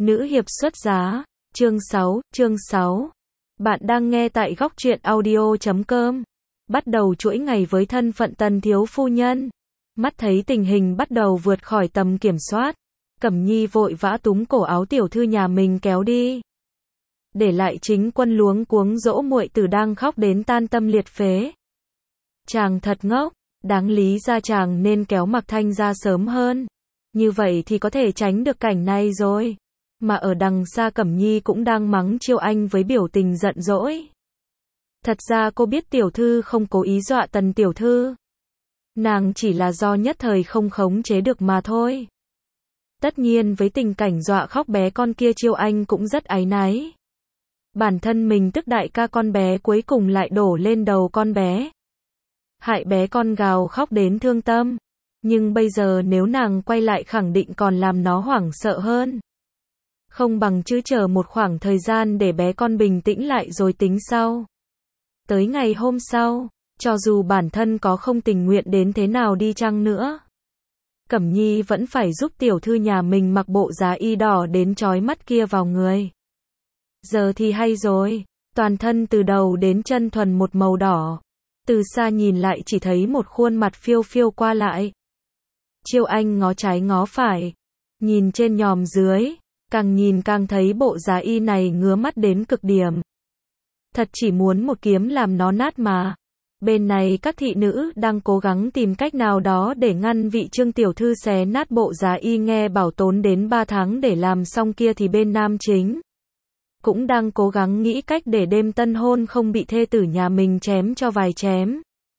Nữ hiệp xuất giá, chương 6. Bạn đang nghe tại góc truyện audio.com. Bắt đầu chuỗi ngày với thân phận Tần thiếu phu nhân. Mắt thấy tình hình bắt đầu vượt khỏi tầm kiểm soát, Cẩm Nhi vội vã túm cổ áo tiểu thư nhà mình kéo đi. Để lại Chính Quân luống cuống dỗ muội tử đang khóc đến tan tâm liệt phế. Chàng thật ngốc, đáng lý ra chàng nên kéo Mạc Thanh ra sớm hơn. Như vậy thì có thể tránh được cảnh này rồi. Mà ở đằng xa Cẩm Nhi cũng đang mắng Chiêu Anh với biểu tình giận dỗi. Thật ra cô biết tiểu thư không cố ý dọa Tần tiểu thư. Nàng chỉ là do nhất thời không khống chế được mà thôi. Tất nhiên với tình cảnh dọa khóc bé con kia Chiêu Anh cũng rất áy náy. Bản thân mình tức đại ca con bé cuối cùng lại đổ lên đầu con bé. Hại bé con gào khóc đến thương tâm. Nhưng bây giờ nếu nàng quay lại khẳng định còn làm nó hoảng sợ hơn. Không bằng chứ chờ một khoảng thời gian để bé con bình tĩnh lại rồi tính sau. Tới ngày hôm sau, cho dù bản thân có không tình nguyện đến thế nào đi chăng nữa, Cẩm Nhi vẫn phải giúp tiểu thư nhà mình mặc bộ giá y đỏ đến chói mắt kia vào người. Giờ thì hay rồi, toàn thân từ đầu đến chân thuần một màu đỏ. Từ xa nhìn lại chỉ thấy một khuôn mặt phiêu phiêu qua lại. Chiêu Anh ngó trái ngó phải, nhìn trên nhòm dưới, càng nhìn càng thấy bộ giá y này ngứa mắt đến cực điểm. Thật chỉ muốn một kiếm làm nó nát mà. Bên này các thị nữ đang cố gắng tìm cách nào đó để ngăn vị Trương tiểu thư xé nát bộ giá y, nghe bảo tốn đến 3 tháng để làm xong kia, thì bên nam chính cũng đang cố gắng nghĩ cách để đêm tân hôn không bị thê tử nhà mình chém cho vài chém.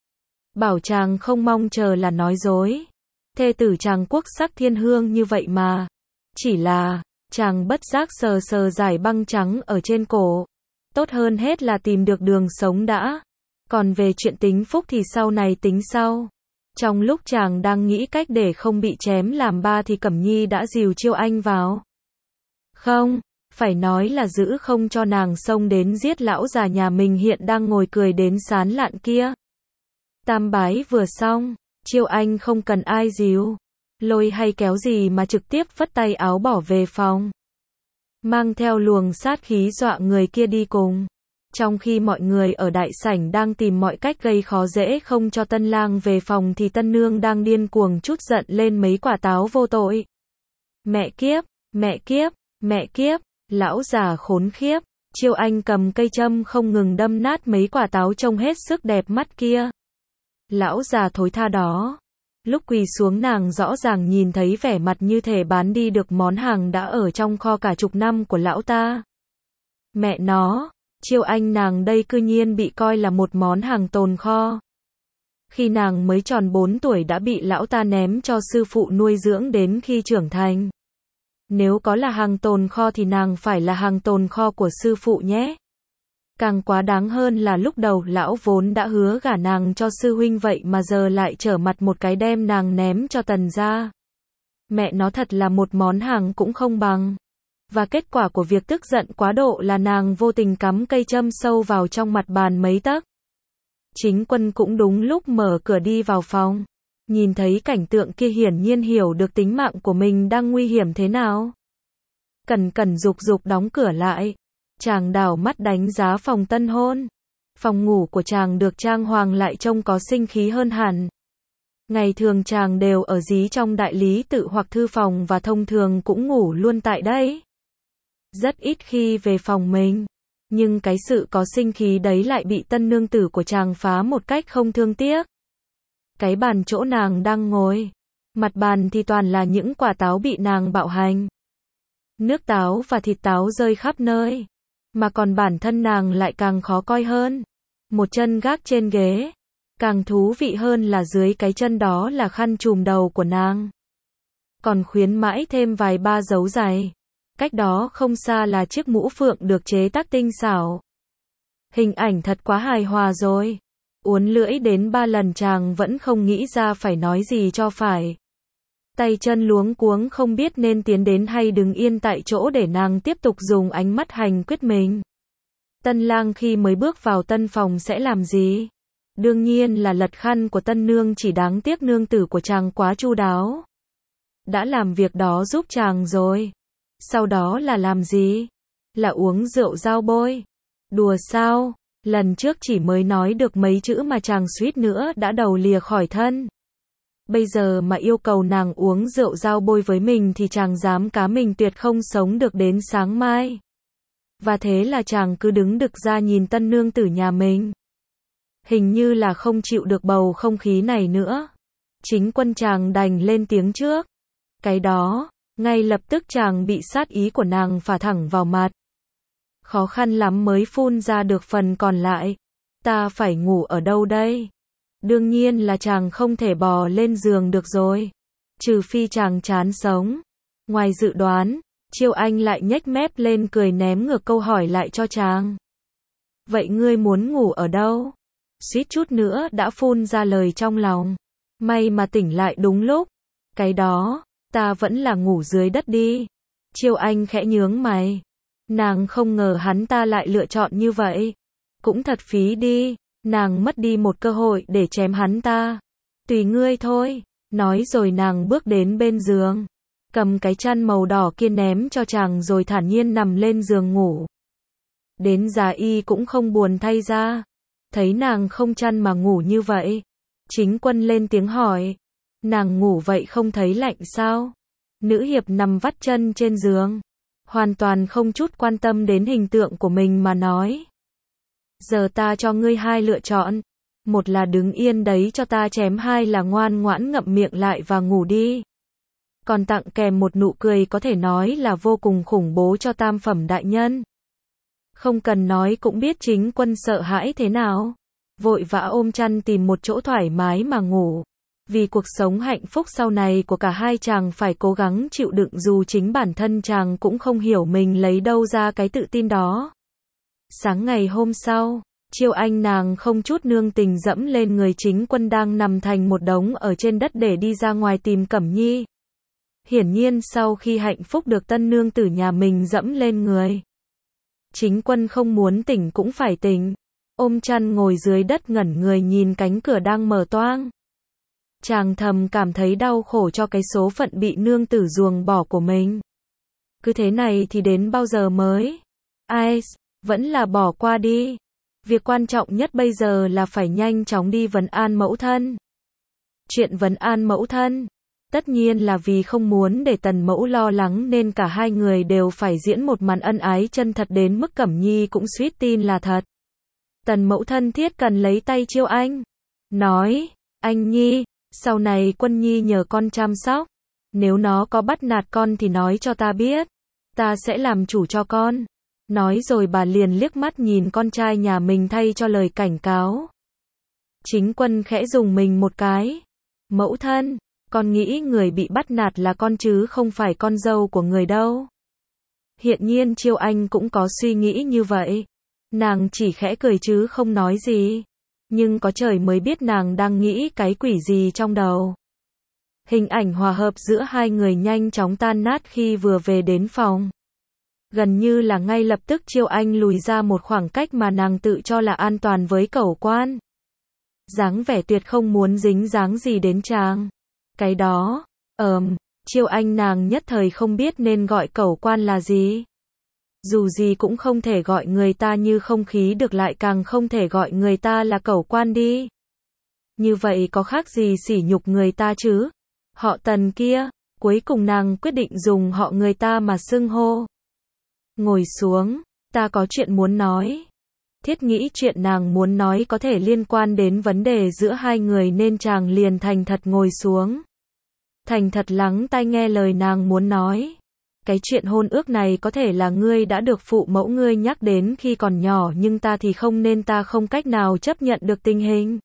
Bảo chàng không mong chờ là nói dối. Thê tử chàng quốc sắc thiên hương như vậy mà. Chỉ là, chàng bất giác sờ sờ dải băng trắng ở trên cổ. Tốt hơn hết là tìm được đường sống đã. Còn về chuyện tính phúc thì sau này tính sau. Trong lúc chàng đang nghĩ cách để không bị chém làm ba thì Cẩm Nhi đã dìu Chiêu Anh vào. Không, phải nói là giữ không cho nàng xông đến giết lão già nhà mình hiện đang ngồi cười đến sán lạn kia. Tam bái vừa xong, Chiêu Anh không cần ai dìu, lôi hay kéo gì mà trực tiếp phất tay áo bỏ về phòng. Mang theo luồng sát khí dọa người kia đi cùng. Trong khi mọi người ở đại sảnh đang tìm mọi cách gây khó dễ không cho tân lang về phòng thì tân nương đang điên cuồng trút giận lên mấy quả táo vô tội. Mẹ kiếp, mẹ kiếp, mẹ kiếp, lão già khốn khiếp. Chiêu Anh cầm cây châm không ngừng đâm nát mấy quả táo trông hết sức đẹp mắt kia. Lão già thối tha đó. Lúc quỳ xuống nàng rõ ràng nhìn thấy vẻ mặt như thể bán đi được món hàng đã ở trong kho cả chục năm của lão ta. Mẹ nó, Chiêu Anh nàng đây cư nhiên bị coi là một món hàng tồn kho. Khi nàng mới tròn 4 tuổi đã bị lão ta ném cho sư phụ nuôi dưỡng đến khi trưởng thành. Nếu có là hàng tồn kho thì nàng phải là hàng tồn kho của sư phụ nhé. Càng quá đáng hơn là lúc đầu lão vốn đã hứa gả nàng cho sư huynh, vậy mà giờ lại trở mặt một cái đem nàng ném cho Tần gia. Mẹ nó thật là một món hàng cũng không bằng. Và kết quả của việc tức giận quá độ là nàng vô tình cắm cây châm sâu vào trong mặt bàn mấy tấc. Chính Quân cũng đúng lúc mở cửa đi vào phòng. Nhìn thấy cảnh tượng kia hiển nhiên hiểu được tính mạng của mình đang nguy hiểm thế nào. Cẩn cẩn rục rục đóng cửa lại. Chàng đảo mắt đánh giá phòng tân hôn. Phòng ngủ của chàng được trang hoàng lại trông có sinh khí hơn hẳn. Ngày thường chàng đều ở dí trong đại lý tự hoặc thư phòng và thông thường cũng ngủ luôn tại đây. Rất ít khi về phòng mình. Nhưng cái sự có sinh khí đấy lại bị tân nương tử của chàng phá một cách không thương tiếc. Cái bàn chỗ nàng đang ngồi, mặt bàn thì toàn là những quả táo bị nàng bạo hành. Nước táo và thịt táo rơi khắp nơi. Mà còn bản thân nàng lại càng khó coi hơn. Một chân gác trên ghế. Càng thú vị hơn là dưới cái chân đó là khăn trùm đầu của nàng. Còn khuyến mãi thêm vài ba dấu giày. Cách đó không xa là chiếc mũ phượng được chế tác tinh xảo. Hình ảnh thật quá hài hòa rồi. Uốn lưỡi đến 3 lần chàng vẫn không nghĩ ra phải nói gì cho phải. Tay chân luống cuống không biết nên tiến đến hay đứng yên tại chỗ để nàng tiếp tục dùng ánh mắt hành quyết mình. Tân lang khi mới bước vào tân phòng sẽ làm gì? Đương nhiên là lật khăn của tân nương, chỉ đáng tiếc nương tử của chàng quá chu đáo. Đã làm việc đó giúp chàng rồi. Sau đó là làm gì? Là uống rượu dao bôi. Đùa sao? Lần trước chỉ mới nói được mấy chữ mà chàng suýt nữa đã đầu lìa khỏi thân. Bây giờ mà yêu cầu nàng uống rượu dao bôi với mình thì chàng dám cá mình tuyệt không sống được đến sáng mai. Và thế là chàng cứ đứng đực ra nhìn tân nương tử nhà mình. Hình như là không chịu được bầu không khí này nữa. Chính quân chàng đành lên tiếng trước. Cái đó, ngay lập tức chàng bị sát ý của nàng phả thẳng vào mặt. Khó khăn lắm mới phun ra được phần còn lại. Ta phải ngủ ở đâu đây? Đương nhiên là chàng không thể bò lên giường được rồi. Trừ phi chàng chán sống. Ngoài dự đoán, Chiêu Anh lại nhếch mép lên cười ném ngược câu hỏi lại cho chàng. Vậy ngươi muốn ngủ ở đâu? Suýt chút nữa đã phun ra lời trong lòng. May mà tỉnh lại đúng lúc. Cái đó, ta vẫn là ngủ dưới đất đi. Chiêu Anh khẽ nhướng mày. Nàng không ngờ hắn ta lại lựa chọn như vậy. Cũng thật phí đi, nàng mất đi một cơ hội để chém hắn ta. Tùy ngươi thôi, nói rồi nàng bước đến bên giường. Cầm cái chăn màu đỏ kia ném cho chàng rồi thản nhiên nằm lên giường ngủ. Đến già y cũng không buồn thay ra. Thấy nàng không chăn mà ngủ như vậy. Chính quân lên tiếng hỏi. Nàng ngủ vậy không thấy lạnh sao? Nữ hiệp nằm vắt chân trên giường. Hoàn toàn không chút quan tâm đến hình tượng của mình mà nói. Giờ ta cho ngươi hai lựa chọn. Một là đứng yên đấy cho ta chém, hai là ngoan ngoãn ngậm miệng lại và ngủ đi. Còn tặng kèm một nụ cười có thể nói là vô cùng khủng bố cho tam phẩm đại nhân. Không cần nói cũng biết chính quân sợ hãi thế nào. Vội vã ôm chăn tìm một chỗ thoải mái mà ngủ. Vì cuộc sống hạnh phúc sau này của cả hai chàng phải cố gắng chịu đựng dù chính bản thân chàng cũng không hiểu mình lấy đâu ra cái tự tin đó. Sáng ngày hôm sau, Chiêu Anh nàng không chút nương tình dẫm lên người chính quân đang nằm thành một đống ở trên đất để đi ra ngoài tìm Cẩm Nhi. Hiển nhiên sau khi hạnh phúc được tân nương tử nhà mình dẫm lên người. Chính quân không muốn tỉnh cũng phải tỉnh. Ôm chăn ngồi dưới đất ngẩn người nhìn cánh cửa đang mở toang. Chàng thầm cảm thấy đau khổ cho cái số phận bị nương tử ruồng bỏ của mình. Cứ thế này thì đến bao giờ mới? Ai, vẫn là bỏ qua đi. Việc quan trọng nhất bây giờ là phải nhanh chóng đi vấn an mẫu thân. Chuyện vấn an mẫu thân, tất nhiên là vì không muốn để Tần mẫu lo lắng nên cả hai người đều phải diễn một màn ân ái chân thật đến mức Cẩm Nhi cũng suýt tin là thật. Tần mẫu thân thiết cần lấy tay Chiêu Anh. Nói, anh Nhi, sau này Quân Nhi nhờ con chăm sóc. Nếu nó có bắt nạt con thì nói cho ta biết. Ta sẽ làm chủ cho con. Nói rồi bà liền liếc mắt nhìn con trai nhà mình thay cho lời cảnh cáo. Chính quân khẽ dùng mình một cái. Mẫu thân, con nghĩ người bị bắt nạt là con chứ không phải con dâu của người đâu. Hiện nhiên Chiêu Anh cũng có suy nghĩ như vậy. Nàng chỉ khẽ cười chứ không nói gì. Nhưng có trời mới biết nàng đang nghĩ cái quỷ gì trong đầu. Hình ảnh hòa hợp giữa hai người nhanh chóng tan nát khi vừa về đến phòng. Gần như là ngay lập tức Chiêu Anh lùi ra một khoảng cách mà nàng tự cho là an toàn với Cẩu Quan. Dáng vẻ tuyệt không muốn dính dáng gì đến chàng. Cái đó, Chiêu Anh nàng nhất thời không biết nên gọi Cẩu Quan là gì. Dù gì cũng không thể gọi người ta như không khí được, lại càng không thể gọi người ta là Cẩu Quan đi. Như vậy có khác gì sỉ nhục người ta chứ? Họ Tần kia, cuối cùng nàng quyết định dùng họ người ta mà xưng hô. Ngồi xuống, ta có chuyện muốn nói. Thiết nghĩ chuyện nàng muốn nói có thể liên quan đến vấn đề giữa hai người nên chàng liền thành thật ngồi xuống. Thành thật lắng tai nghe lời nàng muốn nói. Cái chuyện hôn ước này có thể là ngươi đã được phụ mẫu ngươi nhắc đến khi còn nhỏ nhưng ta thì không, nên ta không cách nào chấp nhận được tình hình.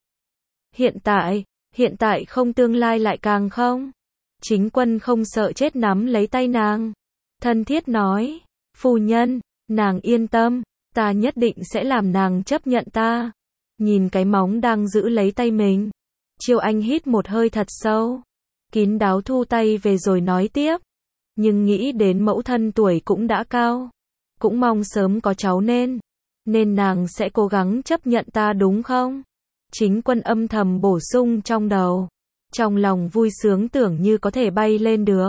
Hiện tại không, tương lai lại càng không. Chính quân không sợ chết nắm lấy tay nàng. Thân thiết nói, phu nhân, nàng yên tâm, ta nhất định sẽ làm nàng chấp nhận ta. Nhìn cái móng đang giữ lấy tay mình. Chiêu Anh hít một hơi thật sâu. Kín đáo thu tay về rồi nói tiếp. Nhưng nghĩ đến mẫu thân tuổi cũng đã cao. Cũng mong sớm có cháu nên nàng sẽ cố gắng chấp nhận ta đúng không? Chính quân âm thầm bổ sung trong đầu. Trong lòng vui sướng tưởng như có thể bay lên được.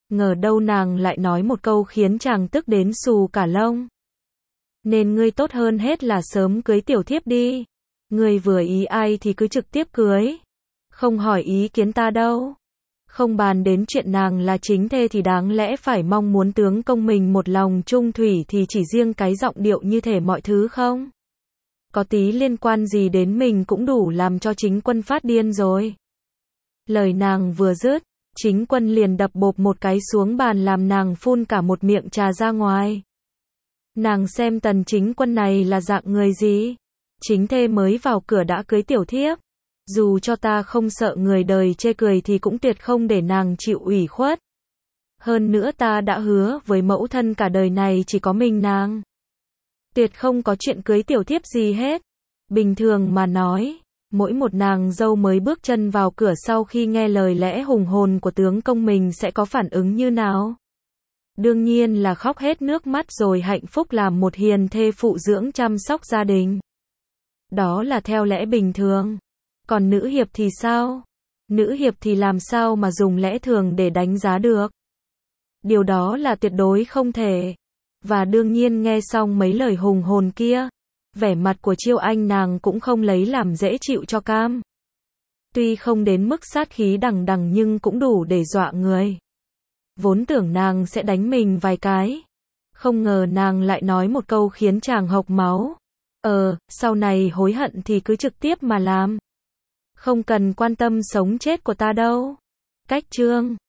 Ngờ đâu nàng lại nói một câu khiến chàng tức đến xù cả lông. Nên ngươi tốt hơn hết là sớm cưới tiểu thiếp đi. Ngươi vừa ý ai thì cứ trực tiếp cưới. Không hỏi ý kiến ta đâu. Không bàn đến chuyện nàng là chính thê thì đáng lẽ phải mong muốn tướng công mình một lòng chung thủy thì chỉ riêng cái giọng điệu như thể mọi thứ không có tí liên quan gì đến mình cũng đủ làm cho Chính Quân phát điên rồi. Lời nàng vừa dứt, Chính Quân liền đập bộp một cái xuống bàn làm nàng phun cả một miệng trà ra ngoài. Nàng xem Tần Chính Quân này là dạng người gì? Chính thê mới vào cửa đã cưới tiểu thiếp. Dù cho ta không sợ người đời chê cười thì cũng tuyệt không để nàng chịu ủy khuất. Hơn nữa ta đã hứa với mẫu thân cả đời này chỉ có mình nàng. Tuyệt không có chuyện cưới tiểu thiếp gì hết. Bình thường mà nói, mỗi một nàng dâu mới bước chân vào cửa sau khi nghe lời lẽ hùng hồn của tướng công mình sẽ có phản ứng như nào? Đương nhiên là khóc hết nước mắt rồi hạnh phúc làm một hiền thê phụ dưỡng chăm sóc gia đình. Đó là theo lẽ bình thường. Còn nữ hiệp thì sao? Nữ hiệp thì làm sao mà dùng lẽ thường để đánh giá được? Điều đó là tuyệt đối không thể. Và đương nhiên nghe xong mấy lời hùng hồn kia, vẻ mặt của Chiêu Anh nàng cũng không lấy làm dễ chịu cho cam. Tuy không đến mức sát khí đằng đằng nhưng cũng đủ để dọa người. Vốn tưởng nàng sẽ đánh mình vài cái. Không ngờ nàng lại nói một câu khiến chàng hộc máu. Sau này hối hận thì cứ trực tiếp mà làm. Không cần quan tâm sống chết của ta đâu. Cách chương